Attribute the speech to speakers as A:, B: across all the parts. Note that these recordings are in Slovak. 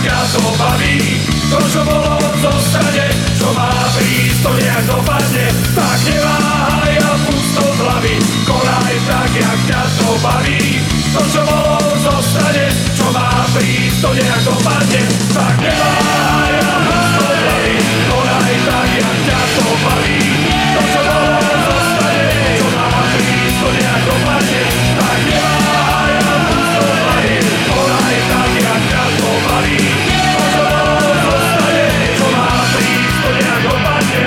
A: ťa to baví. To, čo bolo, zostane, čo má prísť, to nejak dopadne. Tak neváhaj a pust to z hlavy, konaj tak, jak ťa to baví. To, čo bolo, zostane, čo má prísť, to nejak dopadne. Tak neváhaj a pust to z hlavy, konaj tak, jak ťa to baví. To, čo bolo, zostane, čo má prísť, to nejak dopadne. Tak neváhaj a pust to z hlavy, konaj tak, jak ťa to baví. To, čo bolo, zostane, čo má prísť, to nejak dopadne.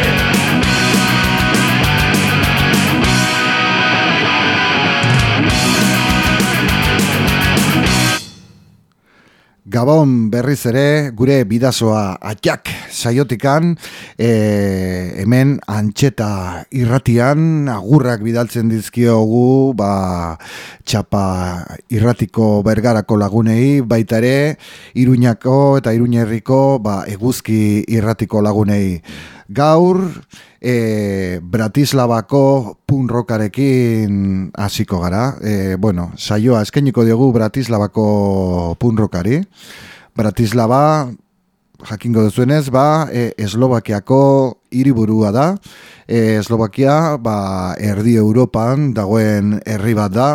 B: Gabon berriz ere gure bidazoa atxak saiotikan, hemen Antxeta irratian agurrak bidaltzen dizkiogu txapa irratiko Bergarako lagunei, baita ere Iruñako eta Iruñerriko eguzki irratiko lagunei. Gaur Bratislavako punk rockarekin hasiko gara. Saioa eskainiko diogu Bratislavako punk rockari. Bratislava, jakingo duzuenez, Eslovakiako hiriburua da. Eslovakia, erdi Europan dagoen herri bat da.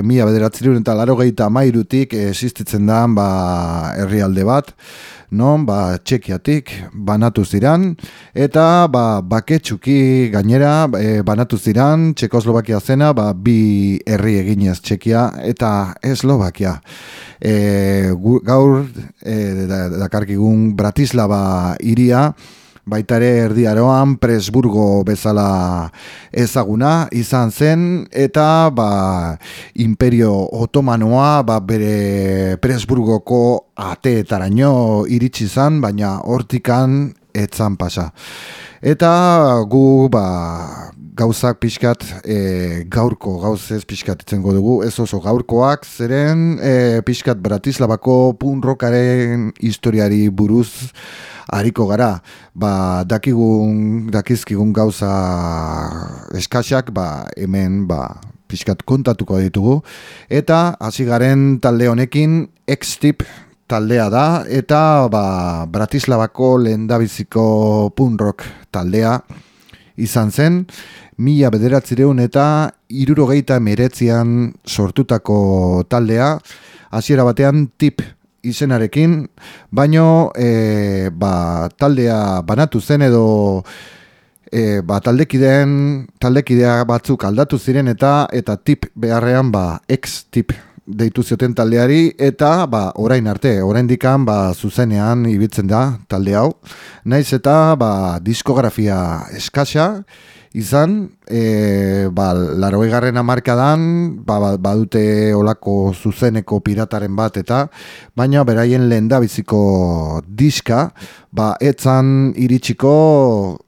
B: 1983tik existitzen da herrialde bat. Non, Txekiatik banatu ziran, eta baketsuki gainera banatu ziran, Txekoslovakia zena, bi herri eginez, Txekia eta Eslovakia. Gaur dakarkigun Bratislava hiria, baita ere Erdi Aroan Presburgo bezala ezaguna izan zen, eta Imperio Otomanoa bere Presburgoko ateetaraino iritsi zan, baina hortikan etzan pasa. Eta gu gauzak pixkat, gaurko gauzez pixkat itzengo dugu, ez oso gaurkoak, zeren pixkat Bratislavako punk rockaren historiari buruz hariko gara. Dakizkigun gauza eskaxak, hemen pixkat kontatuko ditugu. Eta hasi garen talde honekin X-Tip taldea da, eta Bratislavako lehendabiziko punk rock taldea izan zen, 1979an sortutako taldea, hasiera batean Tip izenarekin, baino taldea banatu zen edo taldekidea batzuk aldatu ziren eta Tip beharrean X-Tip deitu zioten taldeari, eta oraindikan zuzenean ibiltzen da talde hau. Naiz eta diskografia eskasa izan, 80. hamarkadan badute olako zuzeneko pirataren bat, baina beraien lehendabiziko diska etzan iritsiko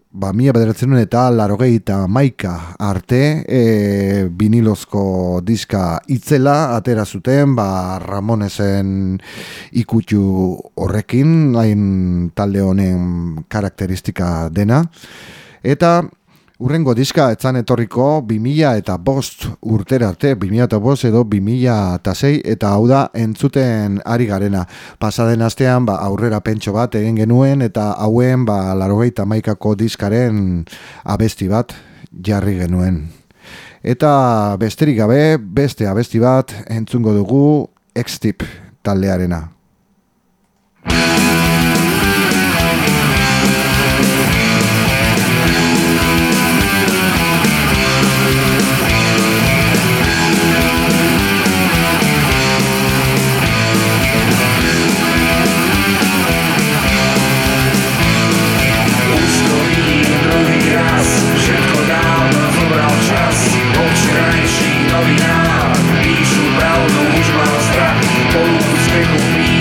B: 1981 arte vinilozko diska itzela atera zuten Ramonesen ikutu horrekin, hain talde honen karakteristika dena, eta urrengo diska etzan etorriko 2005 urtera arte, 2005 edo 2006, eta hau da entzuten ari garena. Pasaden astean aurrera pentso bat egin genuen, eta hauen 81ko diskaren abesti bat jarri genuen. Eta besterik gabe, beste abesti bat entzungo dugu X-Tip taldearena.
A: Novinách píšu pravdu, už mám strach, po úsmechu mých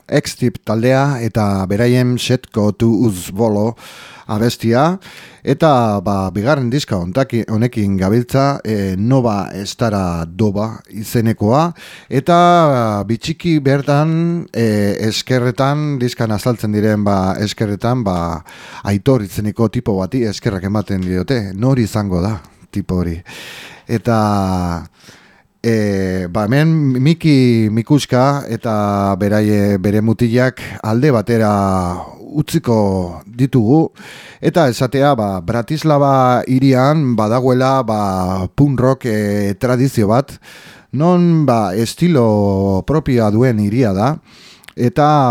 B: X-Tip taldea eta beraien Setko to Uzbolo abestia, eta bigarren diska honekin gabiltza, Nova Estara Doba izenekoa, eta bitxiki bertan eskerretan, diskan azaltzen diren eskerretan, Aitor izeneko tipo bati eskerrak ematen diote, nori izango da tipo hori. Eta hemen Mikuska eta bere mutilak alde batera utziko ditugu, eta esatea Bratislava hirian badagoela punk rock tradizio bat, non estilo propioa duen hiria da, eta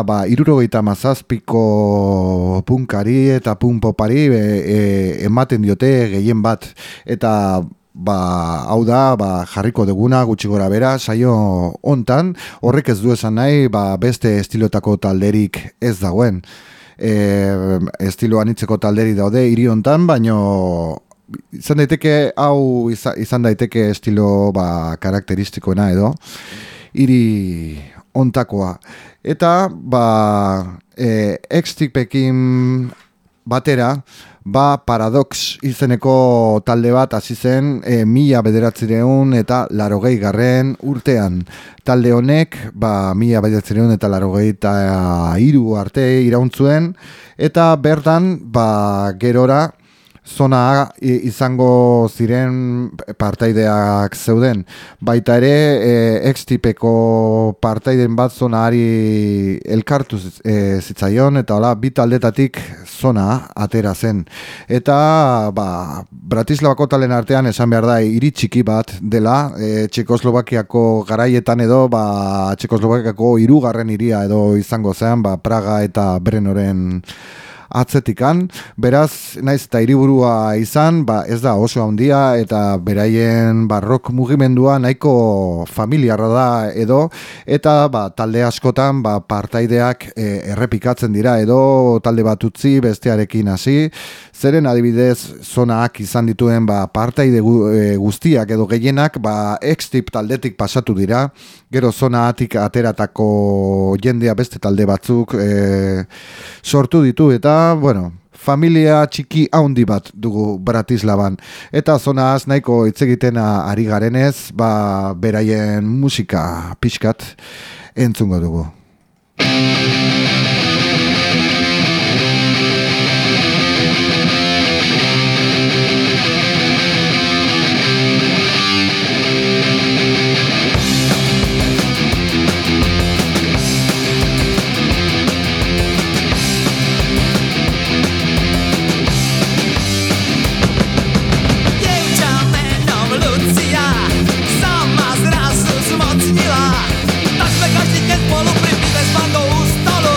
B: 77ko punkari eta punk popari ematen diote gehien bat, eta hau da, jarriko duguna gutxi gora bera, saio hontan, horrek ez du esan nahi, beste estilotako talderik ez dagoen. Estilo anitzeko talderi daude hiri hontan, baino izan daiteke, hau izan daiteke estilo karakteristikoena edo, hiri hontakoa. Eta, X-Tipekin batera, Paradox izeneko talde bat hasi zen 1980 urtean. Talde honek 1983 arte irauntzuen, eta bertan gerora zona izango ziren partaideak zeuden. Baita ere, X-Tipeko partaiden bat zonari elkartu zitzaion, eta hola, bi taldetatik zona atera zen. Eta, Bratislavako talen artean esan behar da, hiri txiki bat dela, Txekoslovakiako garaietan edo, Txekoslovakiako 3. hiria edo izango zen, Praga eta Brenoren atzetikan, beraz, naiz eta hiriburua izan, ez da oso handia, eta beraien rock mugimendua nahiko familiarra da edo, eta talde askotan partaideak errepikatzen dira edo, talde bat utzi bestearekin hasi, zeren adibidez zonaak izan dituen partaide guztiak edo gehienak X-Tip taldetik pasatu dira, gero zonaatik ateratako jendea beste talde batzuk sortu ditu, eta familia txiki haundi bat dugu Bratislavan. Eta zonaz nahiko hitz egiten ari garenez, beraien musika pixkat entzungo dugu.
C: Spolu pri pive s bandou u stolu.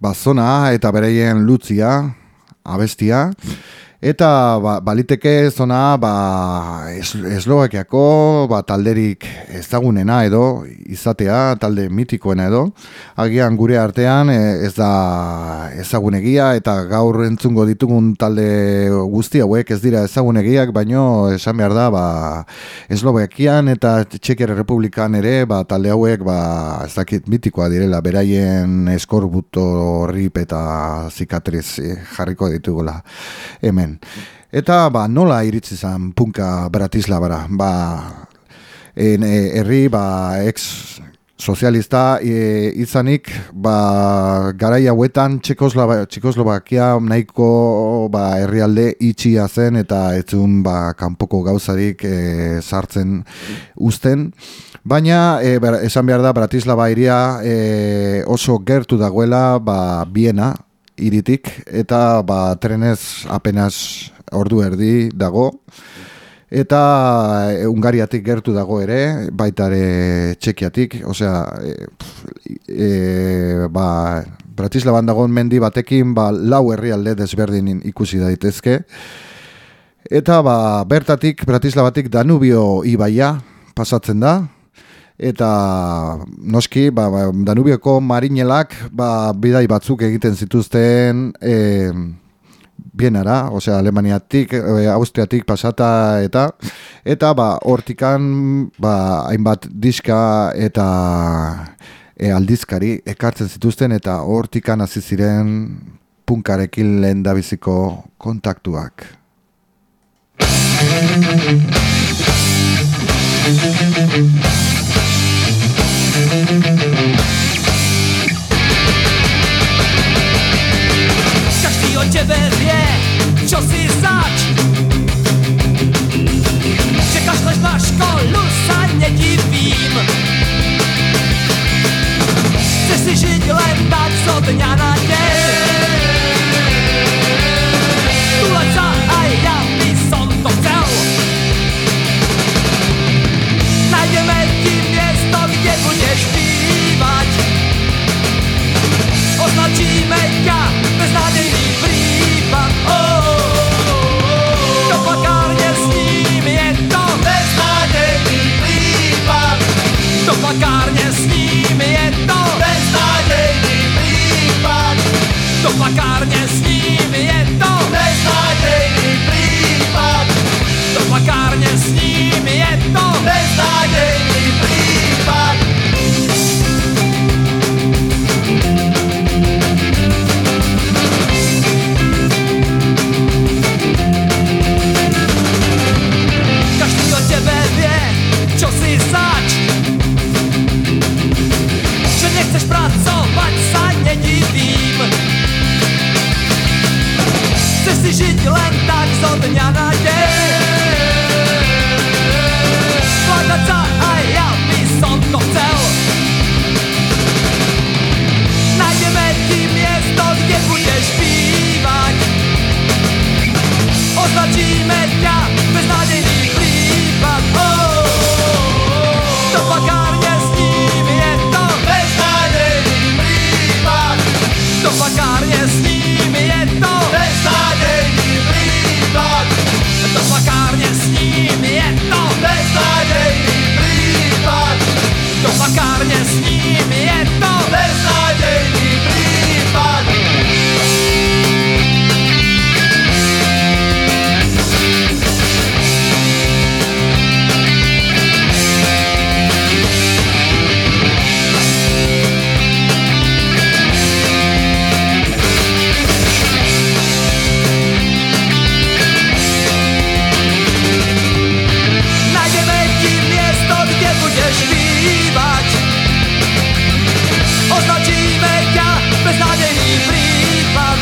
B: zona eta bereien lutzia, abestia, eta baliteke zona Eslovakiako talderik ezagunena edo izatea, talde mitikoena edo, agian gure artean ez da ezagunegia eta gaur entzungo ditugun talde guzti hauek ez dira ezagunegiak, baino esan behar da Eslovakian eta Txekiar Republikan ere talde hauek ez dakit mitikoa direla, beraien eskorbuto rip eta zikatriz jarriko ditugula hemen. Eta nola iritsi zen punka Bratislavara? Herri ex-sozialista izanik, garai hauetan Txekoslovakia nahiko herrialde itxia zen eta ez zuen kanpoko gauzarik sartzen uzten. Baina, esan behar da, Bratislava hiria oso gertu dagoela Viena hiritik, eta trenez apenas ordu erdi dago, eta Hungariatik gertu dago ere, baita ere Txekiatik, osea, Bratislavan dagoen mendi batekin 4 herrialde desberdin ikusi daitezke, eta bertatik, Bratislavatik Danubio ibaia pasatzen da, eta noski Danubioko marinelak bidai batzuk egiten zituzten Bienara, osea Alemaniatik, Austriatik pasata eta hortikan hainbat diska eta aldizkari ekartzen zituzten eta hortikan hasi ziren punkarekin lehendabiziko kontaktuak.
C: Každý o tebe vie, čo si zač. Že kašleš na školu, sa nedivím. Chceš si žiť len tak zo dňa na deň. Tuleť sa aj ja by som to chcel. Nájdeme ti miesto, kde budeš bývať. Označíme ťa beznádejný prípad. Do plakárne s ním je to beznádejný prípad. Do plakárne s ním je to beznádejný prípad. Do plakárne s ním je to beznádejný prípad. Do plakárne s ním je to beznádejný prípad. Tebe vie, čo si zač. Že nechceš pracovať, sa nedivím. Chceš si žiť len tak zo dňa na deň. Hľadať sa aj ja by som to chcel. Nájdeme ti miesto, kde budeš bývať. Označíme ťa beznádejný prípad. Do plakárne s ním je to beznádejný prípad. Do plakárne s ním je to beznádejný prípad. Do plakárne s ním je to beznádejný prípad. Do plakárne s ním je to beznádejný prípad. Budeš bývať. Označíme ťa beznádejný prípad.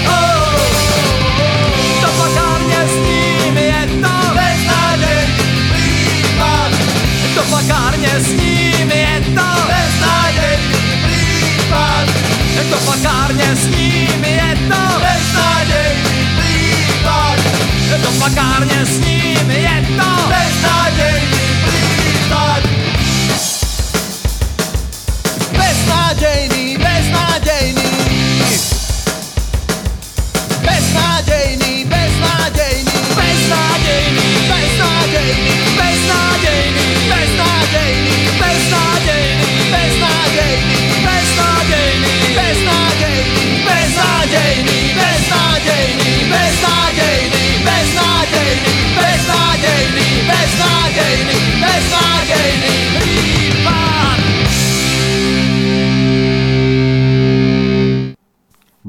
C: Do plakárne s ním je to beznádejný prípad. Do plakárne s ním je to beznádejný prípad. Do plakárne s ním je to beznádejný prípad. Do plakárne s ním je to beznádejný prípad. Beznádejný, beznádejný.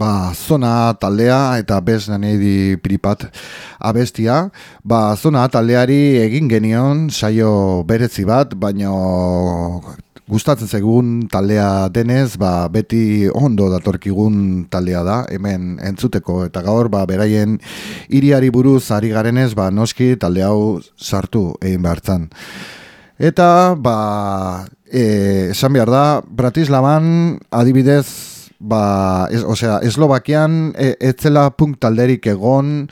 B: Zona taldea eta Besnanedi Pripat abestia, Zona taldeari egin genion saio berezi bat, baina gustatzen zaigun taldea denez, beti ondo datorkigun taldea da, hemen entzuteko, eta gaur beraien hiriari buruz ari garenez, noski talde hau sartu egin behartzan. Eta esan behar da, Bratislavan adibidez, Eslovakian etzela punk talderik egon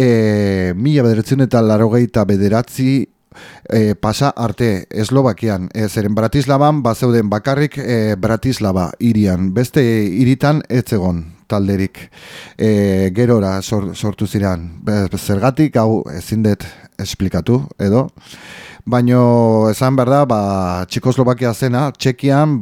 B: 1989 pasa arte Eslovakian, zeren Bratislavan zeuden bakarrik Bratislava hirian, beste hiritan ez egon talderik, gerora sortu ziren, zergatik hau ezin dut esplikatu edo. Baino esan behar da, Txekoslovakia zena, Txekian,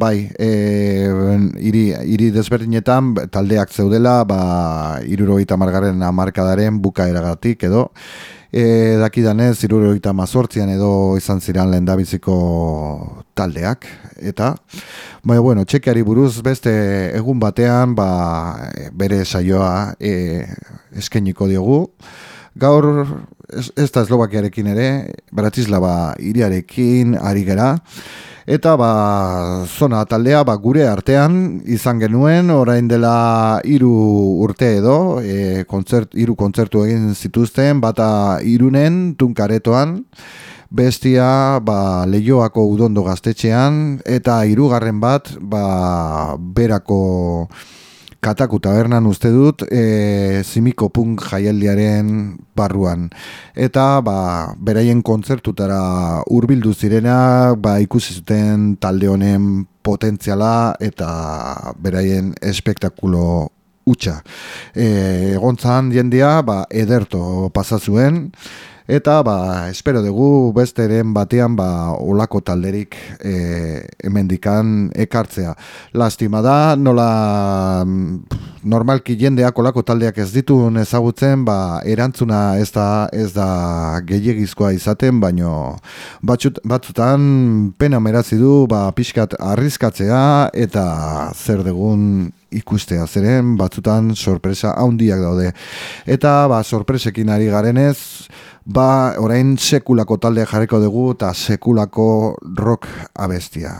B: hiri desberdinetan taldeak zeudela, 70. hamarkadaren bukaeragatik edo, dakidanez, 78an edo izan ziren lehendabiziko taldeak, eta, Txekiari buruz beste egun batean, bere saioa eskainiko diogu. Gaur, ez da Eslovakiarekin ere, Bratislava hiriarekin ari gera, eta Zona taldea gure artean izan genuen, orain dela 3 urte edo, 3 kontzertu egin zituzten, bata Irunen, Tunkaretoan, bestia Leioako Udondo gaztetxean, eta 3. bat berako Kataku tabernan uste dut, Zimiko punk jaialdiaren barruan. Eta beraien kontzertutara hurbildu zirena, ikusi zuten talde honen potentziala eta beraien espektakulo hutsa. Egontzan jendea ederto pasazuen, eta espero dugu besteren batean olako talderik hemendikan ekartzea. Lastima da, nola normalki jendeak olako taldeak ez dituen ezagutzen, erantzuna ez da gehiegizkoa izaten, baino batzutan pena merazi du pixkat arrizkatzea eta zer dugun ikustea, zeren batzutan sorpresa handiak daude. Eta sorpresekin ari garenez, orain sekulako taldea jarriko dugu eta sekulako rock abestia.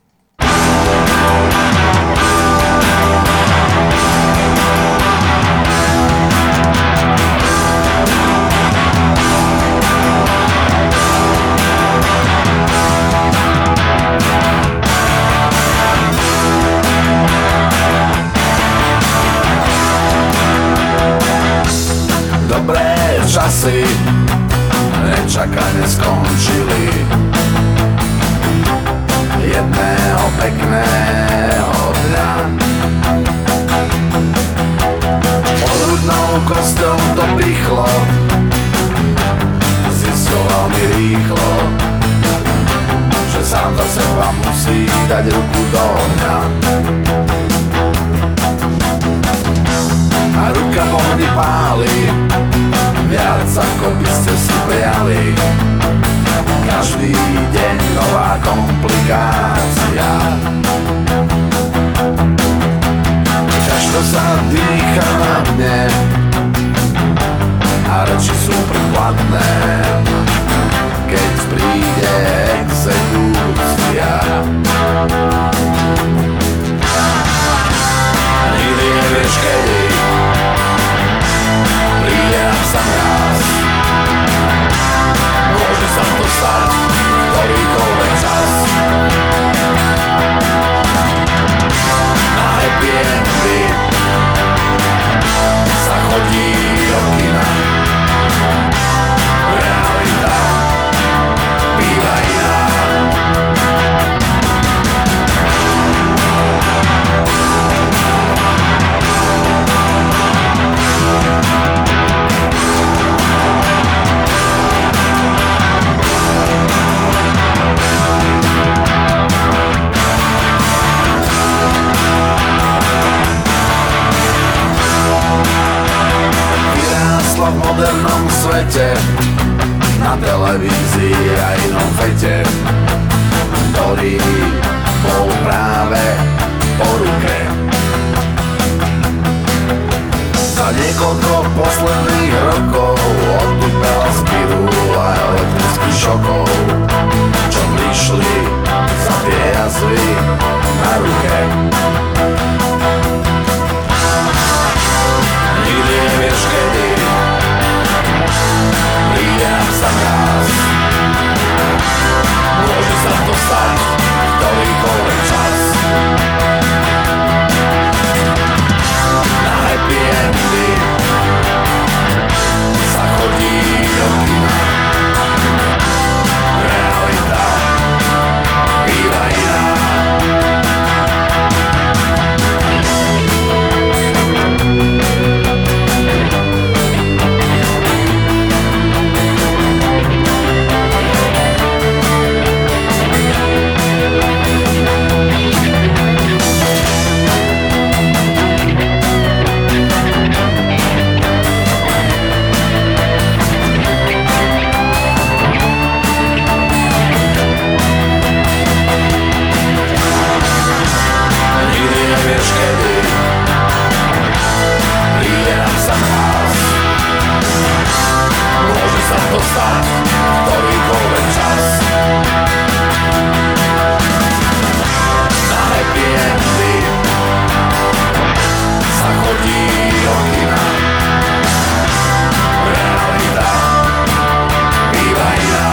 C: Dobré časy nečakane skončili. Jedného pekného dňa pod hrudnou kosťou to pichlo, zistil veľmi rýchlo, že sám za seba musí dať ruku do ohňa. A ruka ohni páli viac ako by ste si prijali. Každý deň nová komplikácia. Každý sa dýcha na dne a reči sú prechladné, keď príde exekúcia. Nikdy nevieš kedy príde nám sa mráz. Môže sa to stať ktorýkoľvek čas. Na happy endy sa chodí do kina. Realita býva iná. V modernom svete, na televízii a inom fete, ktorý bol práve po ruke.
D: niekoľko posledných rokov odpúpala z pilu a elektrických šokov, čo prišli za tie jazvy na ruke. Nikdy nevieš kedy príde nám sa mráz. Môže sa to stať ktorýkoľvek čas. Na happy endy sa chodí do kina. Realita býva iná. Dostať ktorýkoľvek čas. Na happy endy sa chodí do kina. Realita býva iná.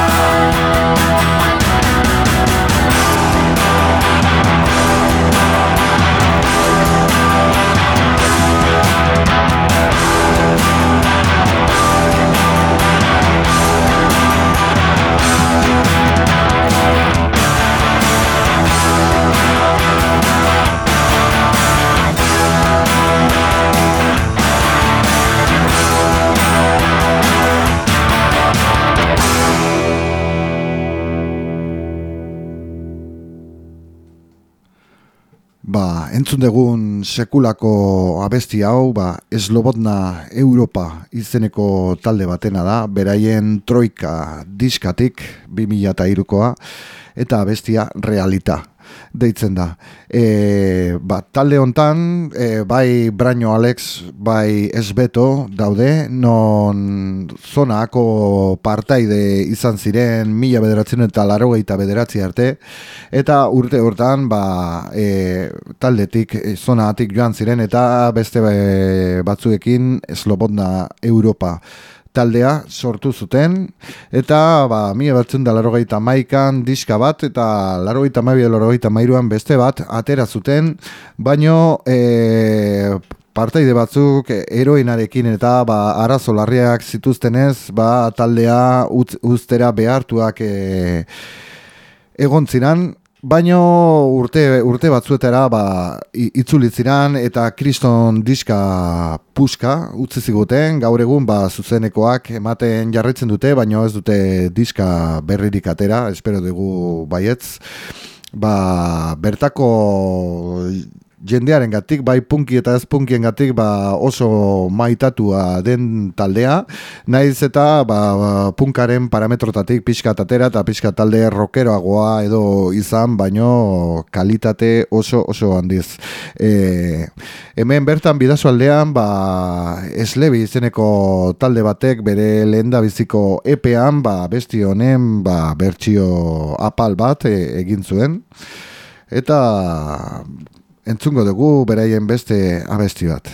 B: Entzun dugun sekulako abesti hau, Slobodna Europa izeneko talde batena da, beraien Troika diskatik 2003koa, eta abestia Realita deitzen da. Talde hontan, bai Braño Alex, bai Esbeto daude, non zonako partaide izan ziren 1989 arte, eta urte hortan taldetik, zonatik joan ziren, eta beste batzuekin Slobodna Europa taldea sortu zuten, eta 1981an diska bat, eta 1982an beste bat atera zuten, baino partaide batzuk heroinarekin eta arazo larriak zituztenez, taldea uztera behartuak egon ziren. Baino urte batzuetara itzuli ziren eta kriston diska puska utzi ziguten, gaur egun zuzenekoak ematen jarraitzen dute, baino ez dute diska berririk atera, espero dugu baietz. Bertako jendearen gatik, bai punki eta ez punkien gatik oso maitatua den taldea, naiz eta punkaren parametrotatik pixka tatera eta pixka talde rockeroagoa edo izan, baino kalitate oso handiz. Hemen bertan bidasoaldean Eslebi izeneko talde batek bere lehendabiziko epean besti honen bertsio apal bat egin zuen, eta entzungo dugu beraien beste abesti bat.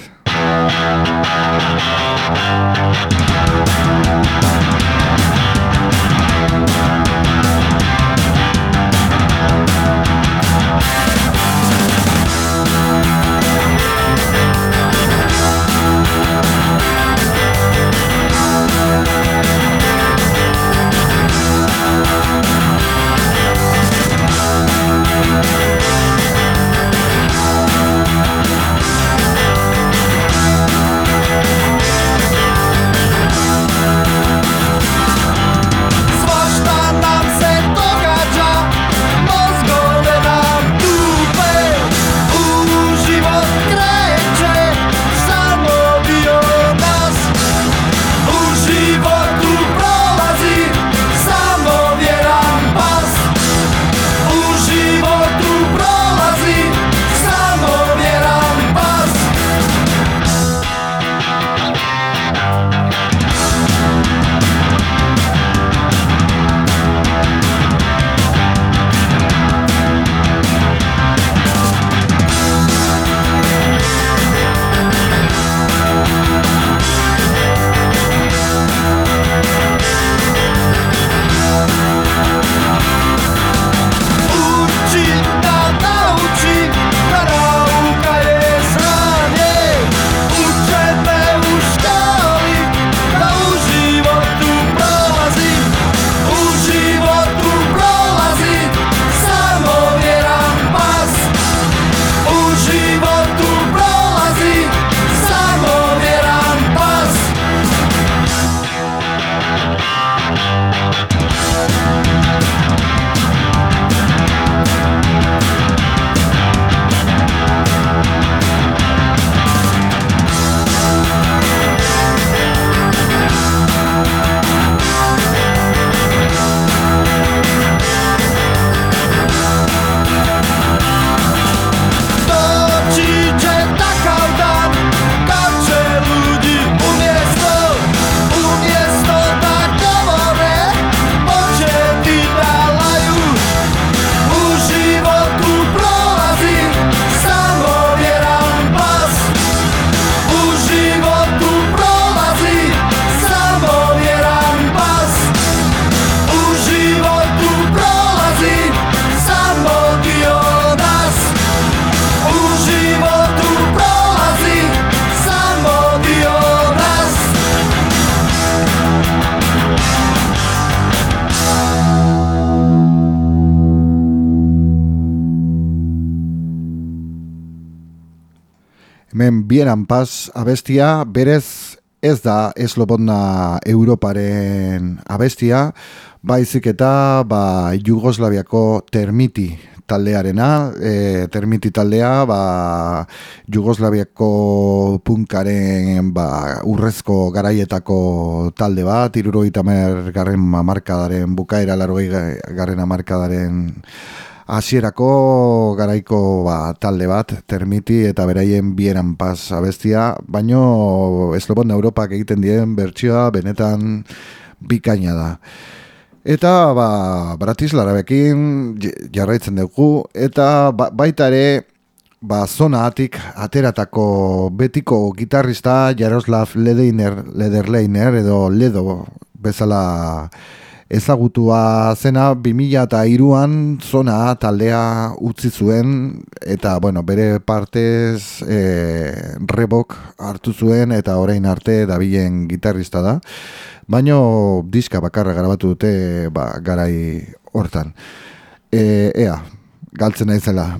B: Hemen Bieran Paz abestia, berez ez da Eslobodna Europaren abestia, baizik eta Jugoslaviako Termiti taldearena, Termiti taldea, Jugoslaviako punkaren urrezko garaietako talde bat, 70. hamarkadaren bukaera, 80. hamarkadaren hasierako garaiko talde bat, Termiti, eta beraien Bieran Paz abestia, baino Eslobodna Europak egiten dien bertsioa benetan bikaina da. Eta Bratislarabekin jarraitzen dugu, eta baita ere zonaatik ateratako betiko gitarrista Jaroslav Lederleiner edo Ledo bezala ezagutua zena 2003an zona taldea utzi zuen, eta bere partez Rebok hartu zuen, eta orain arte dabilen gitarrista da. Baino diska bakarra grabatu dute garai hortan. Ea, galtzen naizela.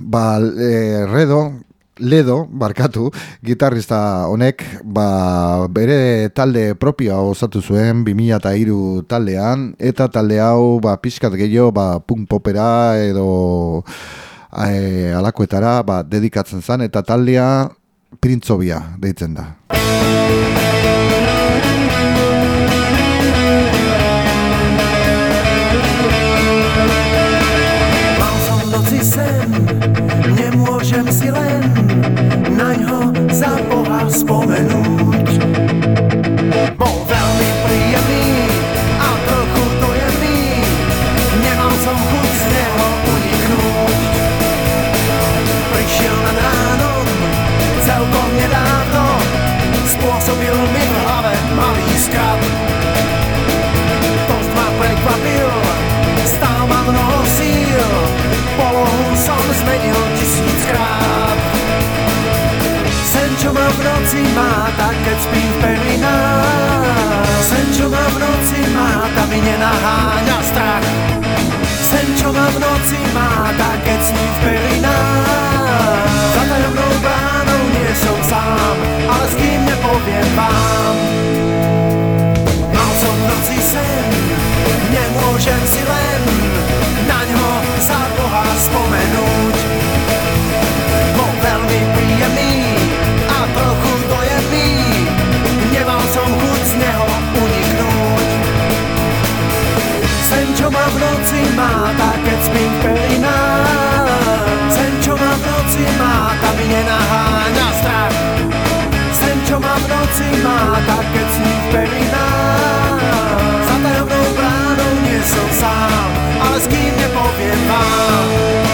B: Ledo, gitarrista honek, bere talde propioa osatu zuen 2003 taldean, eta talde hau pixkat gehiago punk popera edo alakoetara dedikatzen zen, eta taldea Printzobia deitzen da.
E: Nemôžem si len naňho za Boha spomenúť. Bol veľmi príjemný a trochu dojemný, nemal som chuť z neho uniknúť. Prišiel nad ránom, celkom nedávno, spôsobil mi v hlave malý skrab. Dosť ma prekvapil, stál ma mnoho síl, polohu som zmenil 1000-krát. Sen, čo ma v noci máta, keď spím v pelinách. Sen, čo ma v noci máta, mi nenaháňa strach. Sen, čo ma v noci máta, keď spím v pelinách. Za tajomnou bránou nie som sám, ale s kým nepoviem vám. Mal som v noci sen, nemôžem si len naňho za Boha spomenúť. Bol veľmi príjemný a trochu dojemný, nemal som chuť z neho uniknúť. Sen, čo ma v noci máta, keď spím v pelinách. Sen, čo ma v noci máta, mi nenaháňa strach. Sen, čo ma v noci máta, keď spím v pelinách. Za tajomnou bránou nie som sám, ale s kým nepoviem vám.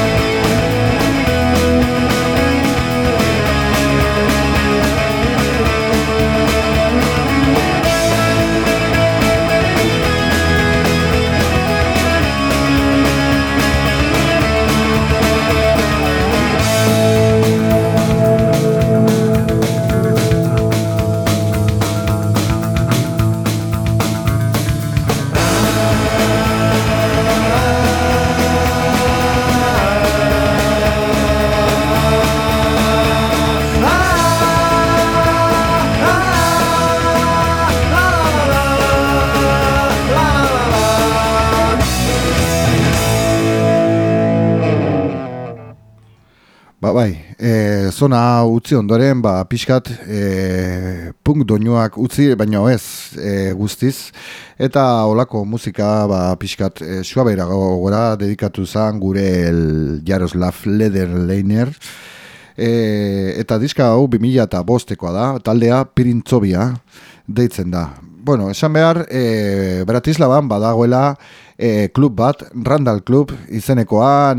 B: Zona utzi ondoren, pixkat punk doinuak utzi, baina ez guztiz, eta olako musika pixkat suaberago gora dedikatu zen gure Jaroslav Lederleiner, eta diska hau 2005koa da, taldea Printzobia deitzen da. Bueno, esan behar, Bratislavan badagoela klub bat, Randall Club izenekoa,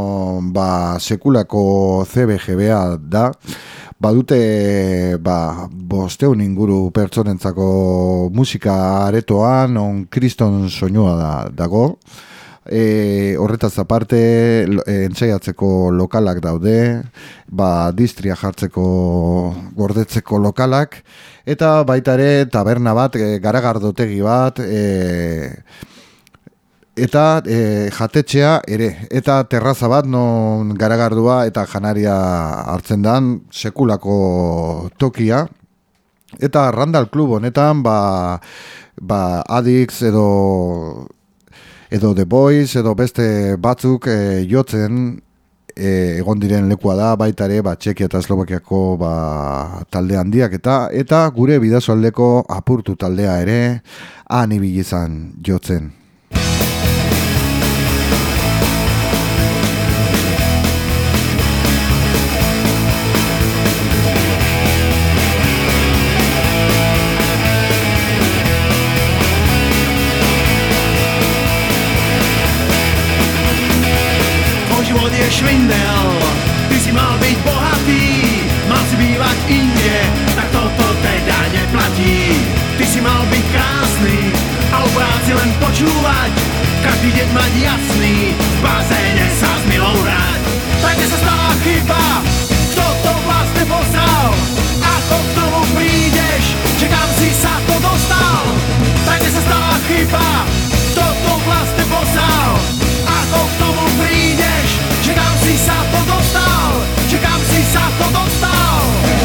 B: sekulako CBGBA da, badute 500 inguru pertsonentzako musika aretoan, non kriston soinua dago. Horretaz aparte entsaiatzeko lokalak daude, distria jartzeko gordetzeko lokalak, eta baita ere taberna bat, garagardotegi bat, eta jatetxea ere, eta terraza bat non garagardua eta janaria hartzen dan sekulako tokia, eta Randall Club honetan Addicts edo The Boys edo beste batzuk jotzen egon diren lekua da, baita ere Txekia eta Eslovakiako talde handiak eta gure bidasoaldeko apurtu taldea ere han ibili izan jotzen.
E: Švindel, ty si mal byť bohatý, mal si bývať inde, tak toto teda neplatí. Ty si mal byť krásny a o práci len počúvať, každý deň mať jasný, v bazéne sa s milou hrať. Tak kde sa stala chyba, kto to vlastne posral, ako k tomu prídeš, že kam si sa to dostal. Tak kde sa stala chyba, kto to vlastne posral, ako k tomu prídeš, že kam si sa to dostal, že kam si sa to dostal.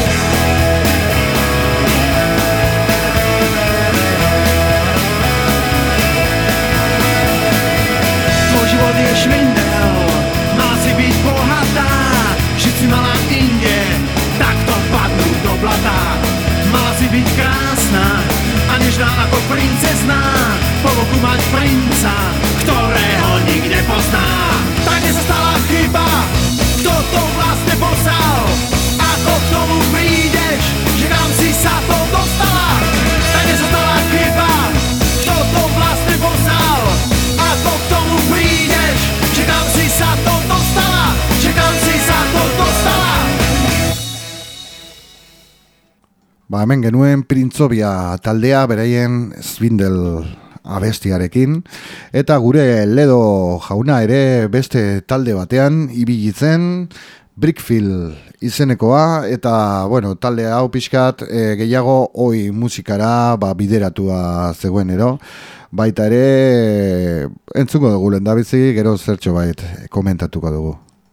E: Tvoj život je švindel, mala si byť bohatá, žiť si mala inde, takto padnúť do blata. Mala si byť krásna a nežná ako princezná, po boku mať princa, ktorého nikde pozná. Tak kde sa stala chyba, kto to vlastne posral, ako k tomu prídeš, že kam si sa to dostala. Tak kde sa stala chyba, kto to vlastne posral, ako k tomu prídeš, že kam si sa to dostala, že kam si sa to dostala.
B: Hemen genuen Printzobia taldea beraien Swindle abestiarekin, eta gure Ledo jauna ere beste talde batean ibili zen, Brickfield izenekoa, eta talde hau pixkat gehiago oi musikara bideratua zegoenero, baita ere entzuko dugu lehendabizi, gero zertxo bait komentatuko dugu.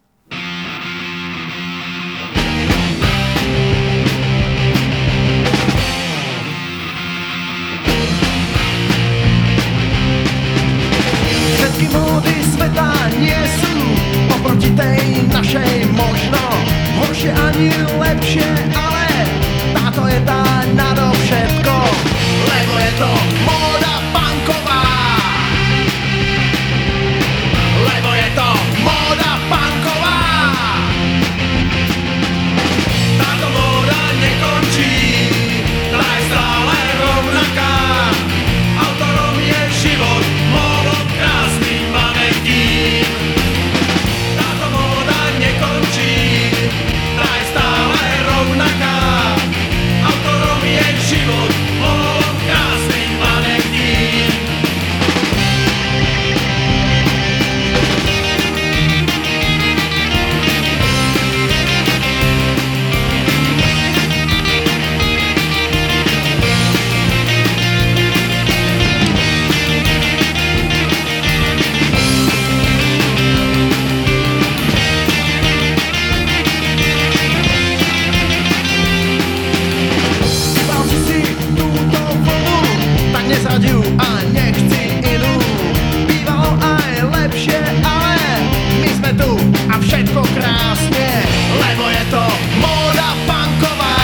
E: Módy sveta nie sú oproti tej našej možno horšie ani lepšie, ale táto je tá nadovšetko, lebo je to móda punková, lebo je to móda punková. Táto móda nekončí, tá je stále rovnaká, autorom je život, módom krásny manekín. Táto móda nekončí, tá je stále rovnaká, autorom je život, módom krásny manekín. Nezradiu a nechci inú. Bývalo aj lepšie, ale my sme tu a všetko krásne, lebo je to móda punková,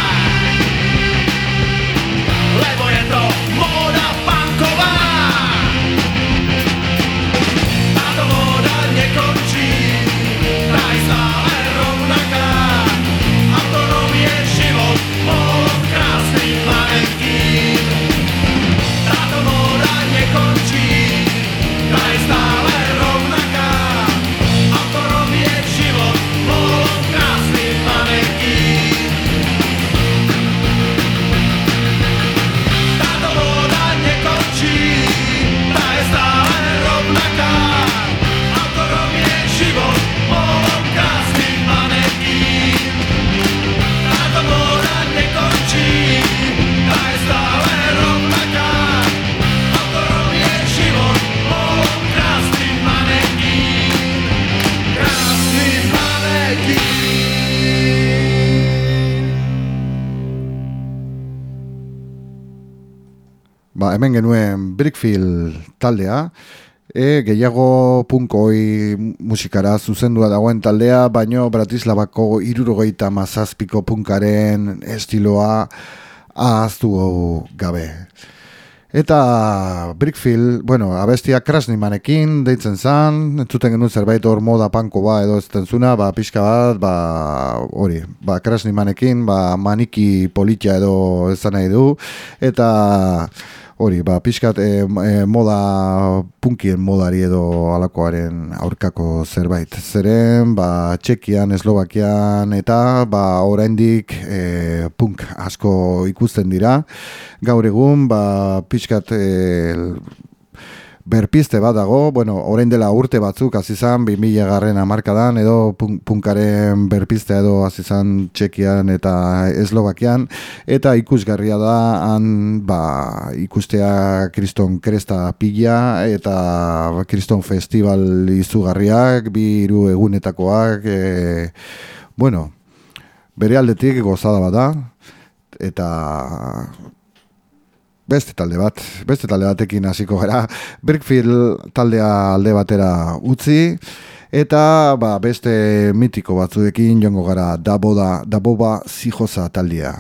E: lebo je to móda punková. Táto móda nekončí, tá je stále rovnaká, autorom je život, módom krásny manekín. Táto móda
B: hemen genuen Brickfield taldea, gehiago punkoi musikara zuzendua dagoen taldea, baino Bratislavako 77 punkaren estiloa ahaztu gabe. Eta Brickfield, abestia Krasnimanekin deitzen zan, entzuten genuen zerbait hor moda panko edo ez tentzuna, pixka bat, Krasnimanekin, maniki politia edo ez nahi du, eta hori, pixkat moda, punkien modari edo alakoaren aurkako zerbait. Zeren, Txekian, Eslovakian, eta oraindik punk asko ikusten dira. Gaur egun, pixkat berpiste bat dago, orain dela urte batzuk azizan 2000 hamarkadan edo punkaren berpistea edo azizan Txekian eta Eslovakian, eta ikusgarria da han ikustea Kriston Kresta pila eta Kriston Festival izugarriak, 2 egunetakoak, bere aldetik gozada bat da, eta beste talde batekin hasiko gara. Brickfield taldea alde batera utzi, eta beste mitiko batzuekin joango gara, Daboba Sijosa taldea.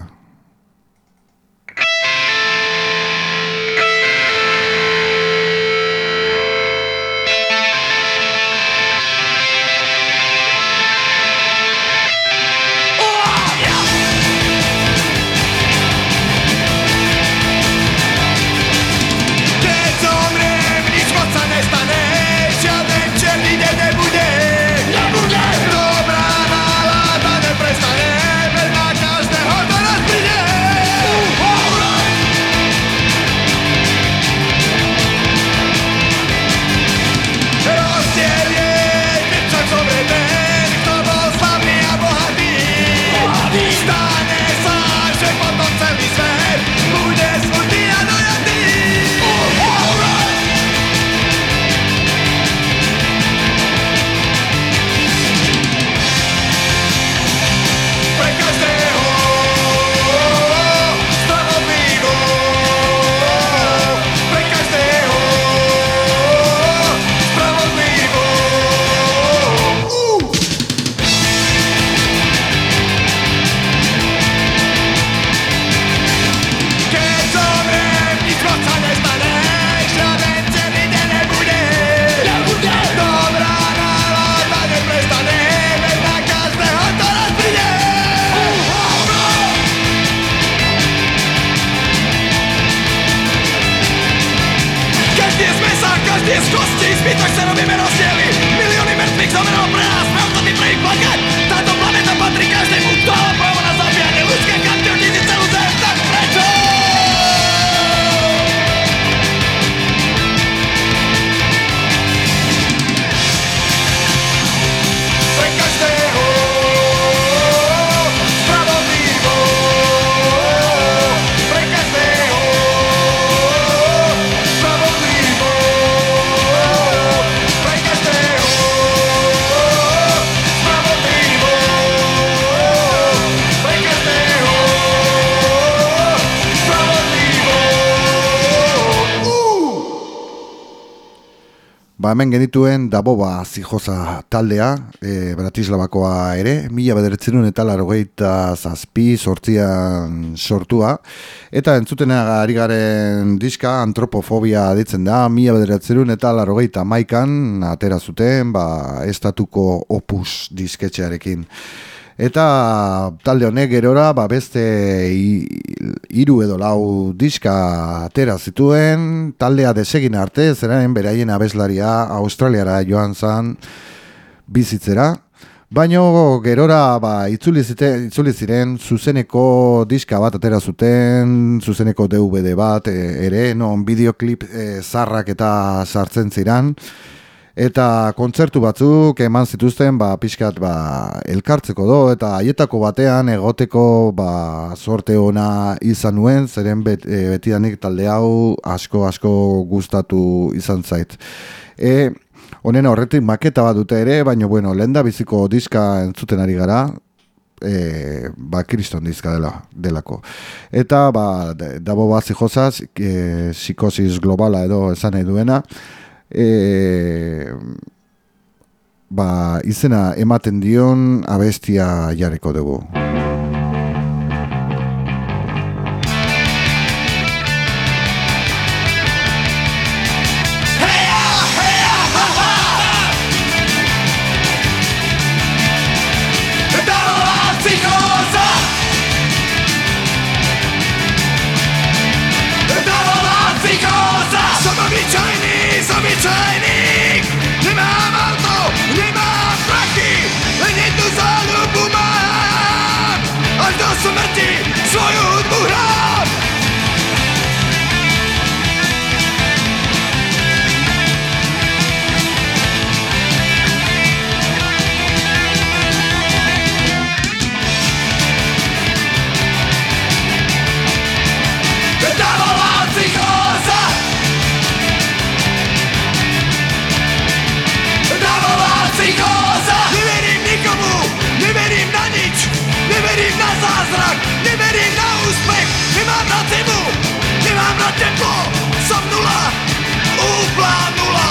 B: Hemen genituen Daboba Sijosa taldea, Bratislavakoa ere, 1987 sortua, eta entzutena ari garen diska Antropofobia ditzen da, 1981an atera zuten, estatuko Opus disketxearekin. Eta talde honek gerora beste 3 edo 4 diska atera zituen, taldea desegin arte, zeraen beraien abeslaria Australiara joan zan bizitzera, baino gerora itzuli ziren zuzeneko diska bat atera zuten, zuzeneko DVD bat ere, non bideoklip zarrak eta sartzen ziren, eta kontzertu batzuk eman zituzten pixkat elkartzeko eta haietako batean egoteko sorte ona izan nuen, zeren betidanik talde hau asko gustatu izan zait. Honen horretik maketa bat dute ere, baina lehendabiziko diska entzuten ari gara, kriston diska delako. Eta dabo bat zihozaz, psikosis globala edo esan nahi duena, izena ematen dion abestia jarriko dugu.
C: Obyčajník, nemám auto, nemám prachy, len jednu záľubu mám, až do smrti svoju hudbu hrám. Dávala psychóza, psychóza! Neverím nikomu, neverím na nič, neverím na zázrak, neverím na úspech, nemám na temu, nemám na tempo, som nula, úplná nula.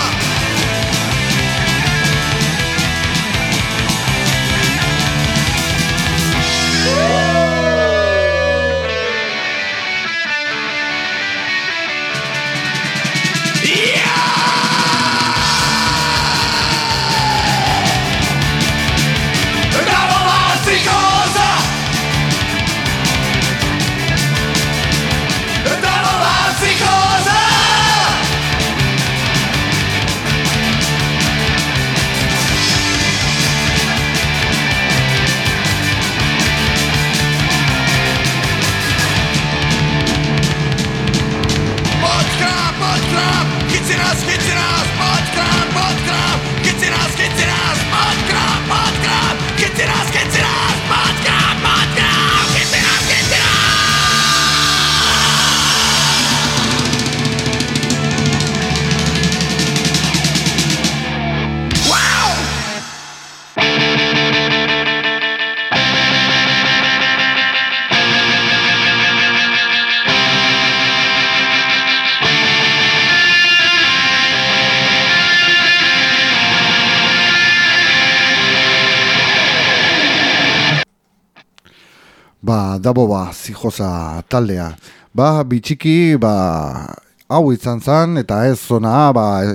B: Dabo zijoza taldea. Bitxiki, hau izan zen, eta ez zona,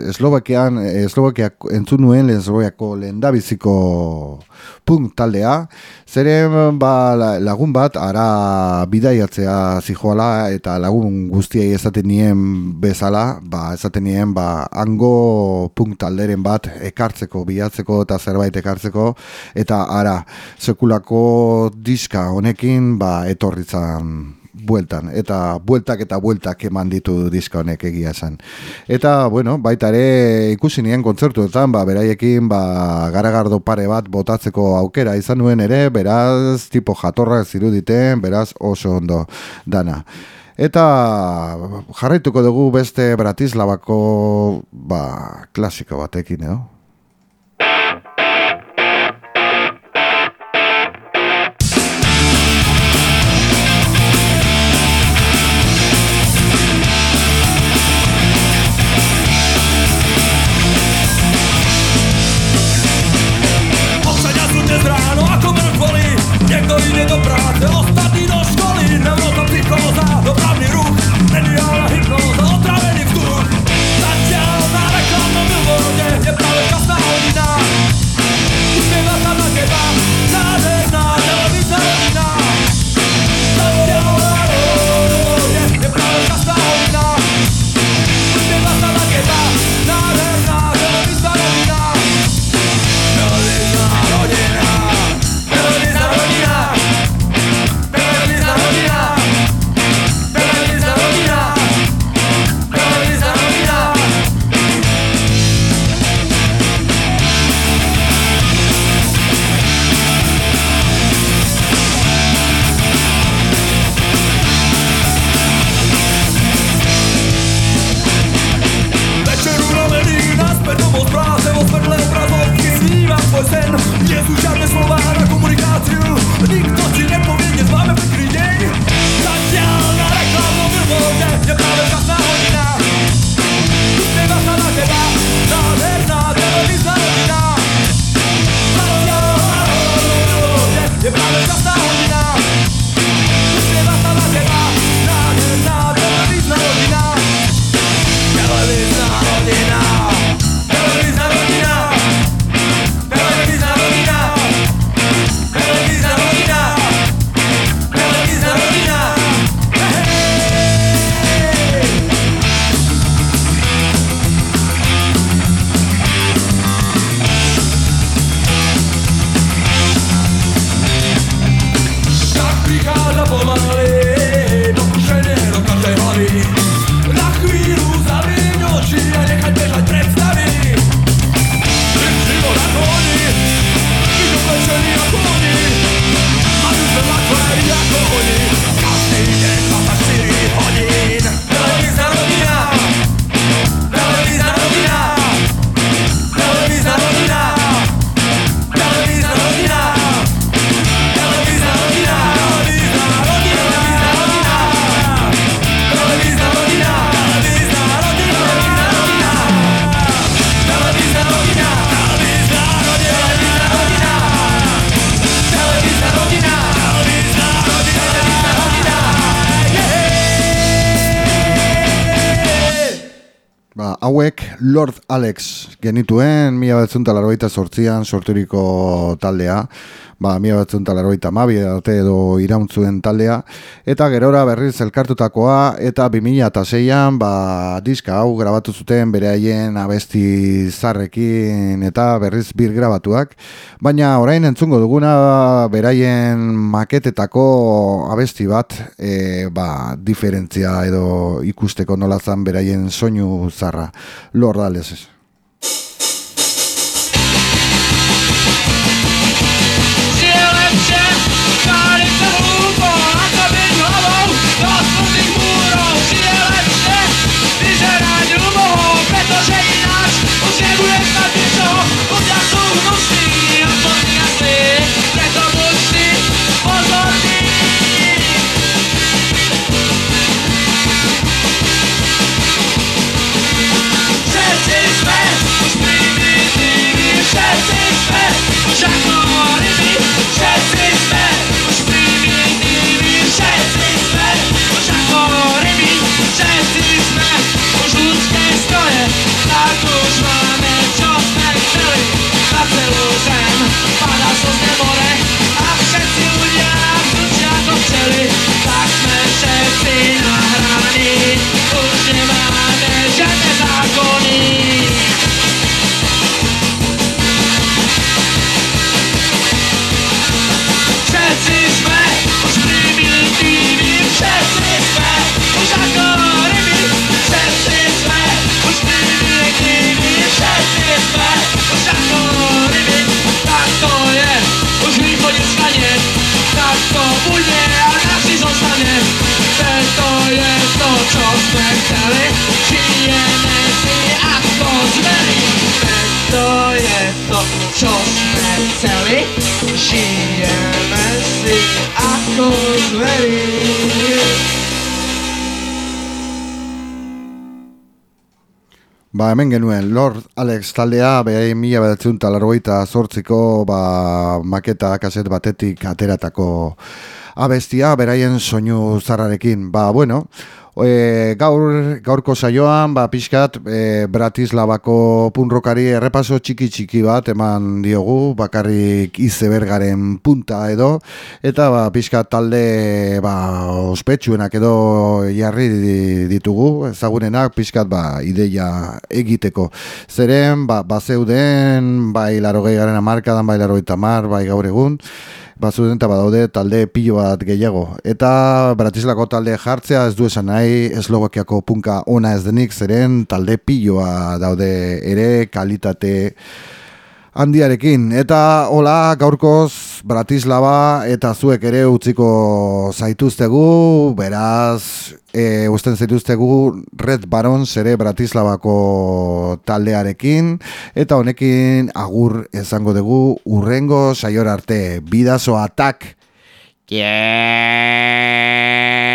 B: Eslovakiak entzun nuen Eslovakiako lehendabiziko punk taldea. Zeren lagun bat, ara bidaiatzea zijoala, eta lagun guztiei esaten nien bezala, esaten nien, hango punk talderen bat ekartzeko, bilatzeko eta zerbait ekartzeko, eta ara, sekulako diska honekin, etorritzan bueltan, eta bueltak eman ditu diska honek egia esan. Eta, baita ere ikusi nien kontzertuetan, beraiekin garagardo pare bat botatzeko aukera izan nuen ere, beraz tipo jatorrak ziruditen, beraz oso ondo dana. Eta jarraituko dugu beste Bratislavako klasiko batekin, edo?
A: Někdo jde do práce, ostatní do školy, nemohla psychóza, dopravný ruch, mediálna hypnóza, otravený vzduch. Začal na reklamnom billboardě, je pravečka
B: Hauek Lord Alex genituen 1988an sorturiko taldea, 1992 arte edo irauntzuen taldea, eta gerora berriz elkartutakoa, eta 2006an diska hau grabatu zuten beraien abesti zarrekin eta berriz birgrabatuak, baina orain entzungo duguna beraien maketetako abesti bat, diferentzia edo ikusteko nolazan beraien soinu zarra. Lord Alex. Hemen genuen Lord Alex taldea, behain 1988ko maketa kaset batetik ateratako abestia, beraien soinu zarrarekin. Gaurko saioan, pixkat, Bratislavako punrokari errepaso txiki bat eman diogu, bakarrik izebergaren punta edo, eta pixkat talde ospetsuenak edo jarri ditugu, ezagunenak pixkat ideia egiteko. Zeren, zeuden, bai 80 hamarkadan, bai 80 hamar, bai gaur egun, bazuden eta badaude talde pilo bat gehiago. Eta Bratislako talde jartzea ez du esan nahi, Eslovakiako punka ona ez denik, zeren talde piloa daude ere kalitate handiarekin. Eta hola, gaurkoz Bratislava eta zuek ere utziko zaituztegu, beraz, usten zaituztegu Red Barons ere Bratislavako taldearekin, eta honekin agur esango dugu urrengo saiora arte. Bidazo atak!
F: Yeah!